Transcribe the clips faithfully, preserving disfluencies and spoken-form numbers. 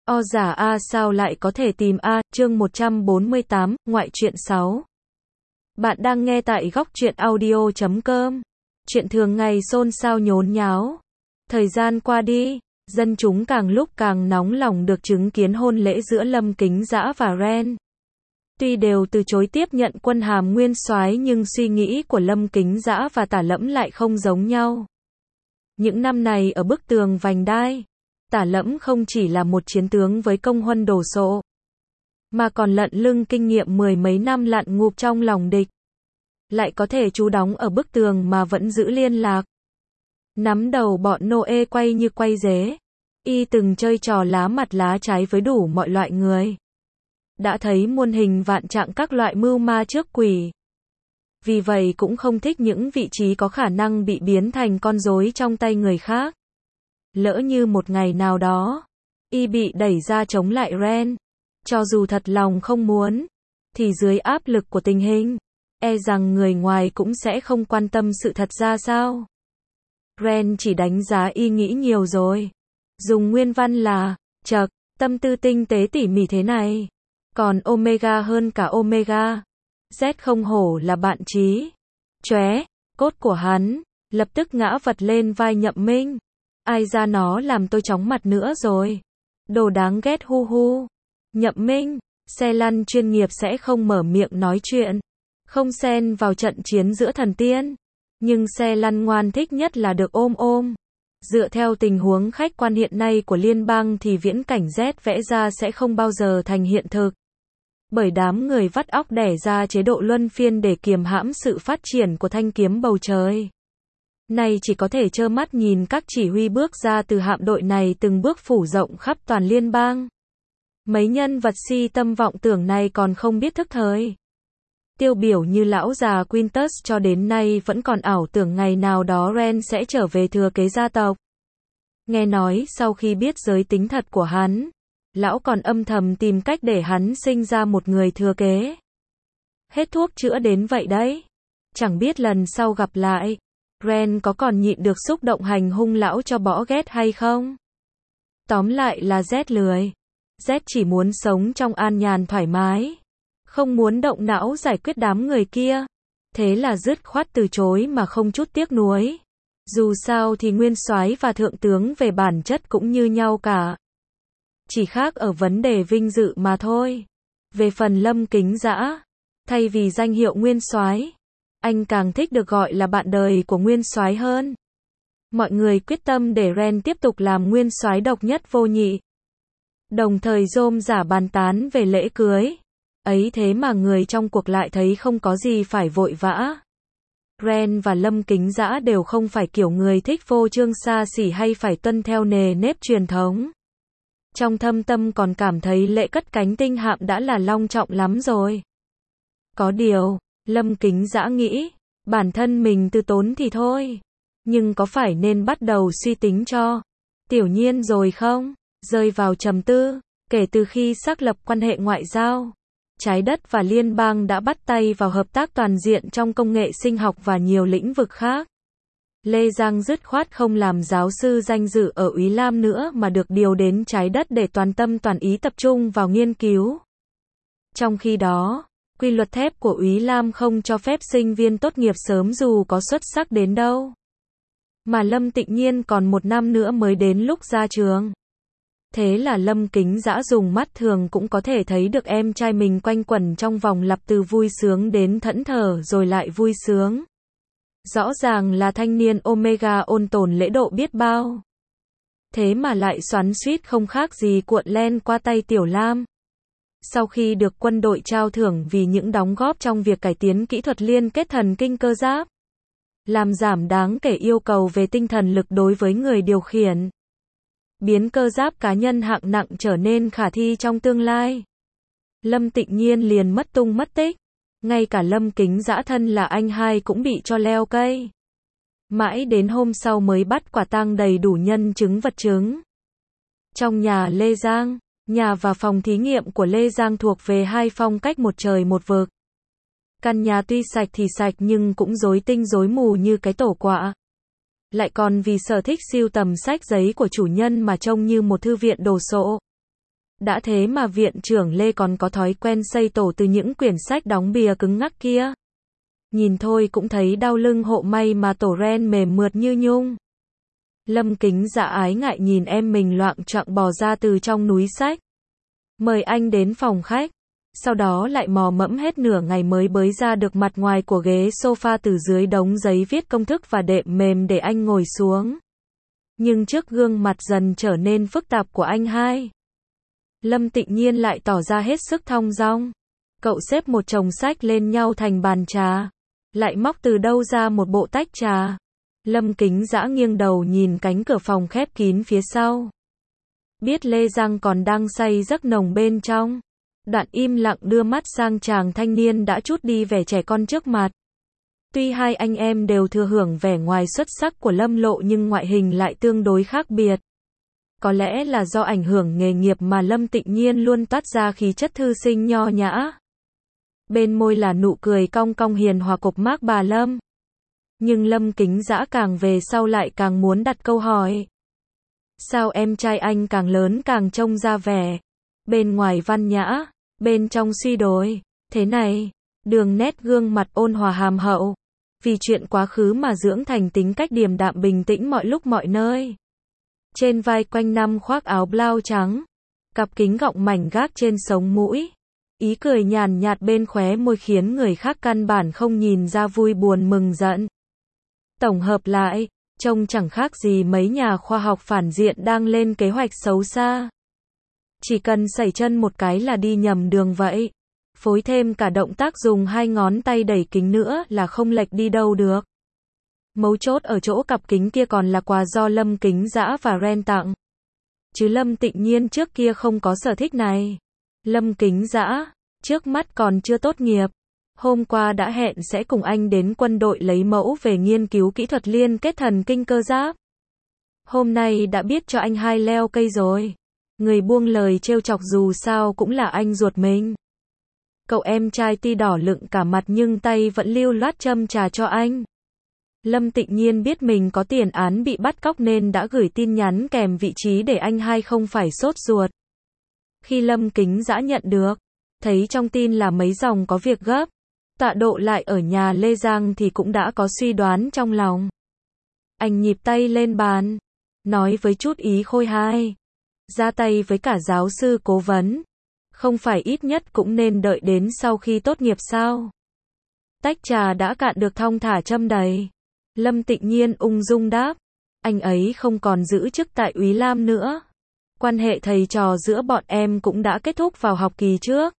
O giả A sao lại có thể tìm A, chương một trăm bốn mươi tám, ngoại truyện sáu. Bạn đang nghe tại góc truyện audio chấm com. Chuyện thường ngày xôn xao nhốn nháo. Thời gian qua đi, dân chúng càng lúc càng nóng lòng được chứng kiến hôn lễ giữa Lâm Kính Dã và Ren. Tuy đều từ chối tiếp nhận quân hàm nguyên soái nhưng suy nghĩ của Lâm Kính Dã và Tả Lẫm lại không giống nhau. Những năm này ở bức tường vành đai, Tả Lẫm không chỉ là một chiến tướng với công huân đồ sộ, mà còn lận lưng kinh nghiệm mười mấy năm lặn ngụp trong lòng địch. Lại có thể trú đóng ở bức tường mà vẫn giữ liên lạc. Nắm đầu bọn Noe quay như quay dế. Y từng chơi trò lá mặt lá trái với đủ mọi loại người. Đã thấy muôn hình vạn trạng các loại mưu ma trước quỷ. Vì vậy cũng không thích những vị trí có khả năng bị biến thành con rối trong tay người khác. Lỡ như một ngày nào đó, Y bị đẩy ra chống lại Ren, cho dù thật lòng không muốn, thì dưới áp lực của tình hình, e rằng người ngoài cũng sẽ không quan tâm sự thật ra sao. Ren chỉ đánh giá Y nghĩ nhiều rồi. Dùng nguyên văn là, chậc, tâm tư tinh tế tỉ mỉ thế này. Còn Omega hơn cả Omega. Z không hổ là bạn trí. Chóe, cốt của hắn, lập tức ngã vật lên vai Nhậm Minh. Ai ra nó làm tôi chóng mặt nữa rồi. Đồ đáng ghét hu hu. Nhậm Minh, xe lăn chuyên nghiệp sẽ không mở miệng nói chuyện. Không xen vào trận chiến giữa thần tiên. Nhưng xe lăn ngoan thích nhất là được ôm ôm. Dựa theo tình huống khách quan hiện nay của liên bang thì viễn cảnh Z vẽ ra sẽ không bao giờ thành hiện thực. Bởi đám người vắt óc đẻ ra chế độ luân phiên để kiềm hãm sự phát triển của thanh kiếm bầu trời. Nay chỉ có thể trơ mắt nhìn các chỉ huy bước ra từ hạm đội này từng bước phủ rộng khắp toàn liên bang. Mấy nhân vật si tâm vọng tưởng này còn không biết thức thời. Tiêu biểu như lão già Quintus cho đến nay vẫn còn ảo tưởng ngày nào đó Ren sẽ trở về thừa kế gia tộc. Nghe nói sau khi biết giới tính thật của hắn, lão còn âm thầm tìm cách để hắn sinh ra một người thừa kế. Hết thuốc chữa đến vậy đấy. Chẳng biết lần sau gặp lại, Ren có còn nhịn được xúc động hành hung lão cho bỏ ghét hay không? Tóm lại là Z lười. Z chỉ muốn sống trong an nhàn thoải mái. Không muốn động não giải quyết đám người kia. Thế là dứt khoát từ chối mà không chút tiếc nuối. Dù sao thì nguyên soái và thượng tướng về bản chất cũng như nhau cả. Chỉ khác ở vấn đề vinh dự mà thôi. Về phần Lâm Kính Dã, thay vì danh hiệu nguyên soái, anh càng thích được gọi là bạn đời của nguyên soái hơn. Mọi người quyết tâm để Ren tiếp tục làm nguyên soái độc nhất vô nhị. Đồng thời rôm rả bàn tán về lễ cưới. Ấy thế mà người trong cuộc lại thấy không có gì phải vội vã. Ren và Lâm Kính Dã đều không phải kiểu người thích phô trương xa xỉ hay phải tuân theo nề nếp truyền thống. Trong thâm tâm còn cảm thấy lễ cất cánh tinh hạm đã là long trọng lắm rồi. Có điều, Lâm Kính Dã nghĩ, bản thân mình từ tốn thì thôi. Nhưng có phải nên bắt đầu suy tính cho Tiểu Nhiên rồi không? Rơi vào trầm tư, kể từ khi xác lập quan hệ ngoại giao, Trái Đất và liên bang đã bắt tay vào hợp tác toàn diện trong công nghệ sinh học và nhiều lĩnh vực khác. Lê Giang dứt khoát không làm giáo sư danh dự ở Úy Lam nữa mà được điều đến Trái Đất để toàn tâm toàn ý tập trung vào nghiên cứu. Trong khi đó, quy luật thép của Úy Lam không cho phép sinh viên tốt nghiệp sớm dù có xuất sắc đến đâu. Mà Lâm Tịnh Nhiên còn một năm nữa mới đến lúc ra trường. Thế là Lâm Kính Dã dùng mắt thường cũng có thể thấy được em trai mình quanh quẩn trong vòng lặp từ vui sướng đến thẫn thờ rồi lại vui sướng. Rõ ràng là thanh niên Omega ôn tồn lễ độ biết bao. Thế mà lại xoắn xuýt không khác gì cuộn len qua tay Tiểu Lam. Sau khi được quân đội trao thưởng vì những đóng góp trong việc cải tiến kỹ thuật liên kết thần kinh cơ giáp, làm giảm đáng kể yêu cầu về tinh thần lực đối với người điều khiển, biến cơ giáp cá nhân hạng nặng trở nên khả thi trong tương lai, Lâm Tịnh Nhiên liền mất tung mất tích. Ngay cả Lâm Kính Dã thân là anh hai cũng bị cho leo cây. Mãi đến hôm sau mới bắt quả tang đầy đủ nhân chứng vật chứng. Trong nhà Lê Giang, nhà và phòng thí nghiệm của Lê Giang thuộc về hai phong cách một trời một vực. Căn nhà tuy sạch thì sạch nhưng cũng rối tinh rối mù như cái tổ quạ. Lại còn vì sở thích sưu tầm sách giấy của chủ nhân mà trông như một thư viện đồ sộ. Đã thế mà viện trưởng Lê còn có thói quen xây tổ từ những quyển sách đóng bìa cứng ngắc kia. Nhìn thôi cũng thấy đau lưng, hộ may mà tổ ren mềm mượt như nhung. Lâm Kính Dã ái ngại nhìn em mình loạng choạng bò ra từ trong núi sách. Mời anh đến phòng khách. Sau đó lại mò mẫm hết nửa ngày mới bới ra được mặt ngoài của ghế sofa từ dưới đống giấy viết công thức và đệm mềm để anh ngồi xuống. Nhưng trước gương mặt dần trở nên phức tạp của anh hai, Lâm Tịnh Nhiên lại tỏ ra hết sức thong dong. Cậu xếp một chồng sách lên nhau thành bàn trà, lại móc từ đâu ra một bộ tách trà. Lâm Kính Dã nghiêng đầu nhìn cánh cửa phòng khép kín phía sau. Biết Lê Giang còn đang say giấc nồng bên trong. Đoạn im lặng đưa mắt sang chàng thanh niên đã trút đi vẻ trẻ con trước mặt. Tuy hai anh em đều thừa hưởng vẻ ngoài xuất sắc của Lâm Lộ nhưng ngoại hình lại tương đối khác biệt. Có lẽ là do ảnh hưởng nghề nghiệp mà Lâm Tịnh Nhiên luôn toát ra khí chất thư sinh nho nhã. Bên môi là nụ cười cong cong hiền hòa cộc mác bà Lâm. Nhưng Lâm Kính Dã càng về sau lại càng muốn đặt câu hỏi. Sao em trai anh càng lớn càng trông ra vẻ bên ngoài văn nhã, bên trong suy đồi thế này? Đường nét gương mặt ôn hòa hàm hậu, vì chuyện quá khứ mà dưỡng thành tính cách điềm đạm bình tĩnh mọi lúc mọi nơi. Trên vai quanh năm khoác áo blau trắng, cặp kính gọng mảnh gác trên sống mũi, ý cười nhàn nhạt bên khóe môi khiến người khác căn bản không nhìn ra vui buồn mừng giận. Tổng hợp lại, trông chẳng khác gì mấy nhà khoa học phản diện đang lên kế hoạch xấu xa. Chỉ cần sẩy chân một cái là đi nhầm đường vậy. Phối thêm cả động tác dùng hai ngón tay đẩy kính nữa là không lệch đi đâu được. Mấu chốt ở chỗ cặp kính kia còn là quà do Lâm Kính Dã và Ren tặng. Chứ Lâm Tịnh Nhiên trước kia không có sở thích này. Lâm Kính Dã, trước mắt còn chưa tốt nghiệp. Hôm qua đã hẹn sẽ cùng anh đến quân đội lấy mẫu về nghiên cứu kỹ thuật liên kết thần kinh cơ giáp. Hôm nay đã biết cho anh hai leo cây rồi. Người buông lời trêu chọc dù sao cũng là anh ruột mình. Cậu em trai tuy đỏ lựng cả mặt nhưng tay vẫn lưu loát châm trà cho anh. Lâm Tịnh Nhiên biết mình có tiền án bị bắt cóc nên đã gửi tin nhắn kèm vị trí để anh hai không phải sốt ruột. Khi Lâm Kính Dã nhận được, thấy trong tin là mấy dòng có việc gấp, tọa độ lại ở nhà Lê Giang thì cũng đã có suy đoán trong lòng. Anh nhịp tay lên bàn, nói với chút ý khôi hài, ra tay với cả giáo sư cố vấn. Không phải ít nhất cũng nên đợi đến sau khi tốt nghiệp sao? Tách trà đã cạn được thong thả châm đầy. Lâm Tịnh Nhiên ung dung đáp. Anh ấy không còn giữ chức tại Úy Lam nữa. Quan hệ thầy trò giữa bọn em cũng đã kết thúc vào học kỳ trước.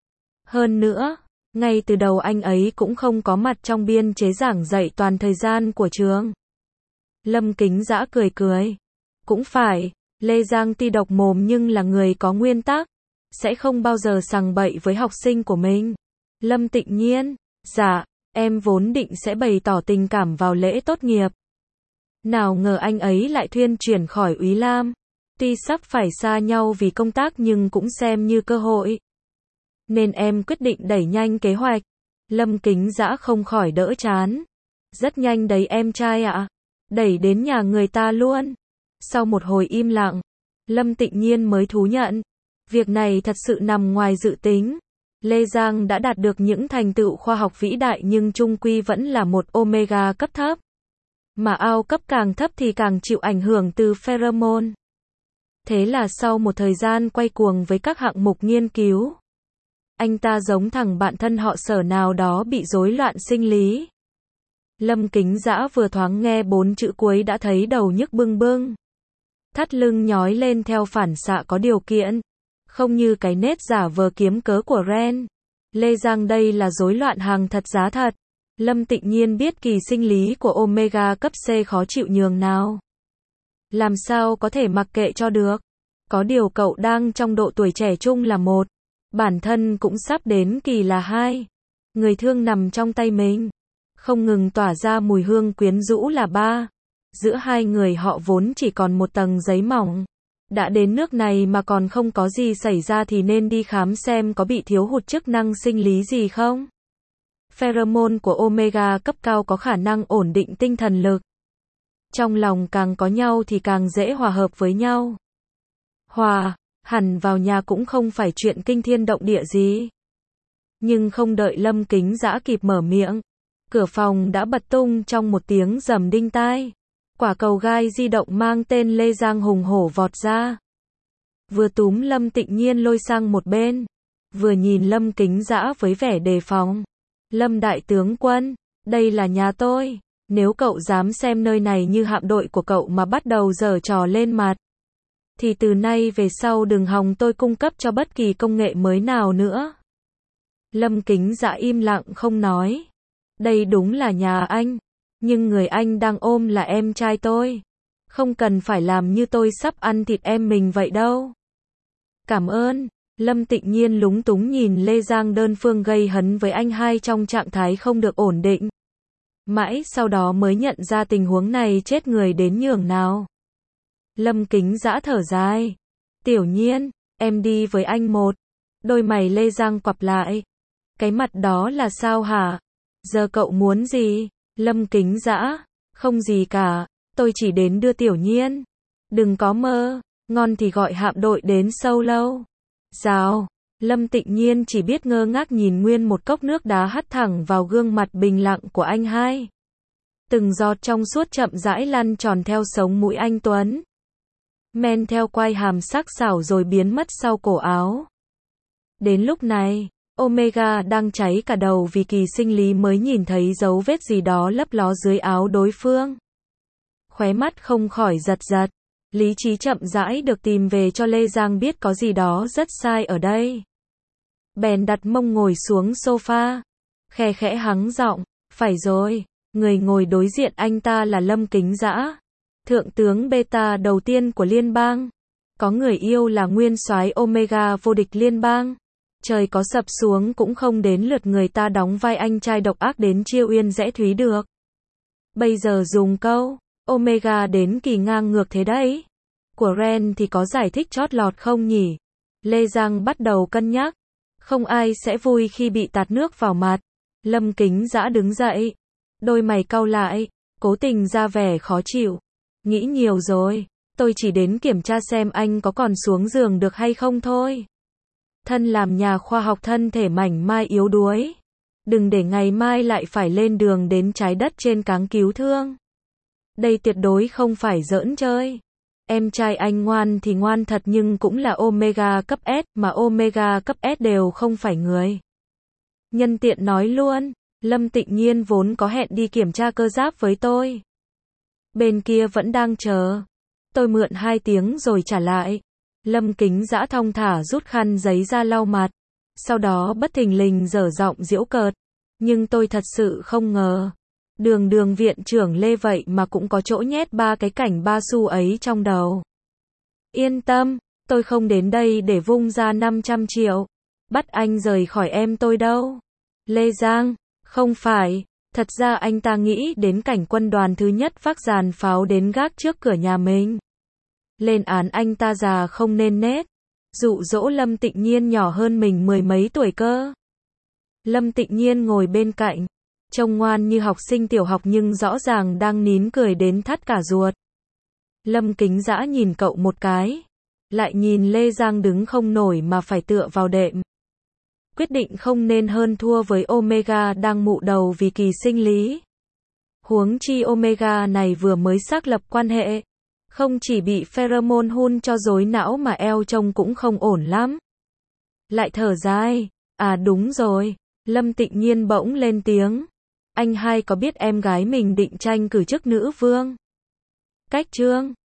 Hơn nữa, ngay từ đầu anh ấy cũng không có mặt trong biên chế giảng dạy toàn thời gian của trường. Lâm Kính Dã cười cười. Cũng phải, Lê Giang tuy độc mồm nhưng là người có nguyên tắc. Sẽ không bao giờ sằng bậy với học sinh của mình. Lâm Tịnh Nhiên, dạ, em vốn định sẽ bày tỏ tình cảm vào lễ tốt nghiệp. Nào ngờ anh ấy lại thuyên chuyển khỏi Úy Lam. Tuy sắp phải xa nhau vì công tác nhưng cũng xem như cơ hội. Nên em quyết định đẩy nhanh kế hoạch. Lâm Kính Dã không khỏi đỡ chán. Rất nhanh đấy em trai ạ. Đẩy đến nhà người ta luôn. Sau một hồi im lặng, Lâm Tịnh Nhiên mới thú nhận. Việc này thật sự nằm ngoài dự tính. Lê Giang đã đạt được những thành tựu khoa học vĩ đại nhưng chung quy vẫn là một omega cấp thấp. Mà ao cấp càng thấp thì càng chịu ảnh hưởng từ pheromone. Thế là sau một thời gian quay cuồng với các hạng mục nghiên cứu, anh ta giống thằng bạn thân họ Sở nào đó bị rối loạn sinh lý. Lâm Kính Dã vừa thoáng nghe bốn chữ cuối đã thấy đầu nhức bưng bưng. Thắt lưng nhói lên theo phản xạ có điều kiện. Không như cái nết giả vờ kiếm cớ của Ren. Lê Giang đây là rối loạn hàng thật giá thật. Lâm Tịnh Nhiên biết kỳ sinh lý của omega cấp C khó chịu nhường nào. Làm sao có thể mặc kệ cho được. Có điều cậu đang trong độ tuổi trẻ trung là một. Bản thân cũng sắp đến kỳ là hai. Người thương nằm trong tay mình. Không ngừng tỏa ra mùi hương quyến rũ là ba. Giữa hai người họ vốn chỉ còn một tầng giấy mỏng. Đã đến nước này mà còn không có gì xảy ra thì nên đi khám xem có bị thiếu hụt chức năng sinh lý gì không. Pheromone của omega cấp cao có khả năng ổn định tinh thần lực. Trong lòng càng có nhau thì càng dễ hòa hợp với nhau. Hòa, hẳn vào nhà cũng không phải chuyện kinh thiên động địa gì. Nhưng không đợi Lâm Kính Dã kịp mở miệng, cửa phòng đã bật tung trong một tiếng rầm đinh tai. Quả cầu gai di động mang tên Lê Giang hùng hổ vọt ra. Vừa túm Lâm Tịnh Nhiên lôi sang một bên, vừa nhìn Lâm Kính Dã với vẻ đề phòng. Lâm đại tướng quân, đây là nhà tôi. Nếu cậu dám xem nơi này như hạm đội của cậu mà bắt đầu giở trò lên mặt, thì từ nay về sau đừng hòng tôi cung cấp cho bất kỳ công nghệ mới nào nữa. Lâm Kính Dã im lặng không nói. Đây đúng là nhà anh, nhưng người anh đang ôm là em trai tôi. Không cần phải làm như tôi sắp ăn thịt em mình vậy đâu. Cảm ơn. Lâm Tịnh Nhiên lúng túng nhìn Lê Giang đơn phương gây hấn với anh hai trong trạng thái không được ổn định. Mãi sau đó mới nhận ra tình huống này chết người đến nhường nào. Lâm Kính Dã thở dài. Tiểu Nhiên, em đi với anh một. Đôi mày Lê Giang quặp lại. Cái mặt đó là sao hả? Giờ cậu muốn gì? Lâm Kính Dã, không gì cả, tôi chỉ đến đưa Tiểu Nhiên. Đừng có mơ, ngon thì gọi hạm đội đến sâu lâu. Rào, Lâm Tịnh Nhiên chỉ biết ngơ ngác nhìn nguyên một cốc nước đá hắt thẳng vào gương mặt bình lặng của anh hai. Từng giọt trong suốt chậm rãi lăn tròn theo sống mũi anh Tuấn. Men theo quai hàm sắc sảo rồi biến mất sau cổ áo. Đến lúc này, Omega đang cháy cả đầu vì kỳ sinh lý mới nhìn thấy dấu vết gì đó lấp ló dưới áo đối phương. Khóe mắt không khỏi giật giật. Lý trí chậm rãi được tìm về cho Lê Giang biết có gì đó rất sai ở đây. Bèn đặt mông ngồi xuống sofa. Khe khẽ hắng giọng. Phải rồi, người ngồi đối diện anh ta là Lâm Kính Dã, thượng tướng beta đầu tiên của liên bang. Có người yêu là nguyên soái Omega vô địch liên bang. Trời có sập xuống cũng không đến lượt người ta đóng vai anh trai độc ác đến chiêu uyên rẽ thúy được. Bây giờ dùng câu Omega đến kỳ ngang ngược thế đấy. Của Ren thì có giải thích chót lọt không nhỉ? Lê Giang bắt đầu cân nhắc. Không ai sẽ vui khi bị tạt nước vào mặt. Lâm Kính Dã đứng dậy. Đôi mày cau lại, cố tình ra vẻ khó chịu. Nghĩ nhiều rồi, tôi chỉ đến kiểm tra xem anh có còn xuống giường được hay không thôi. Thân làm nhà khoa học thân thể mảnh mai yếu đuối. Đừng để ngày mai lại phải lên đường đến trái đất trên cáng cứu thương. Đây tuyệt đối không phải giỡn chơi. Em trai anh ngoan thì ngoan thật nhưng cũng là Omega cấp S, mà Omega cấp S đều không phải người. Nhân tiện nói luôn, Lâm Tịnh Nhiên vốn có hẹn đi kiểm tra cơ giáp với tôi. Bên kia vẫn đang chờ. Tôi mượn hai tiếng rồi trả lại. Lâm Kính Dã thong thả rút khăn giấy ra lau mặt. Sau đó bất thình lình dở giọng giễu cợt. Nhưng tôi thật sự không ngờ. Đường đường viện trưởng Lê vậy mà cũng có chỗ nhét ba cái cảnh ba xu ấy trong đầu. Yên tâm, tôi không đến đây để vung ra năm trăm triệu. Bắt anh rời khỏi em tôi đâu. Lê Giang, không phải. Thật ra anh ta nghĩ đến cảnh quân đoàn thứ nhất vác dàn pháo đến gác trước cửa nhà mình. Lên án anh ta già không nên nết. Dụ dỗ Lâm Tịnh Nhiên nhỏ hơn mình mười mấy tuổi cơ. Lâm Tịnh Nhiên ngồi bên cạnh. Trông ngoan như học sinh tiểu học nhưng rõ ràng đang nín cười đến thắt cả ruột. Lâm Kính Dã nhìn cậu một cái. Lại nhìn Lê Giang đứng không nổi mà phải tựa vào đệm. Quyết định không nên hơn thua với Omega đang mụ đầu vì kỳ sinh lý. Huống chi Omega này vừa mới xác lập quan hệ. Không chỉ bị pheromone hun cho rối não mà eo trông cũng không ổn lắm. Lại thở dài. À đúng rồi. Lâm Tịnh Nhiên bỗng lên tiếng. Anh hai có biết em gái mình định tranh cử chức nữ vương? Cách trương.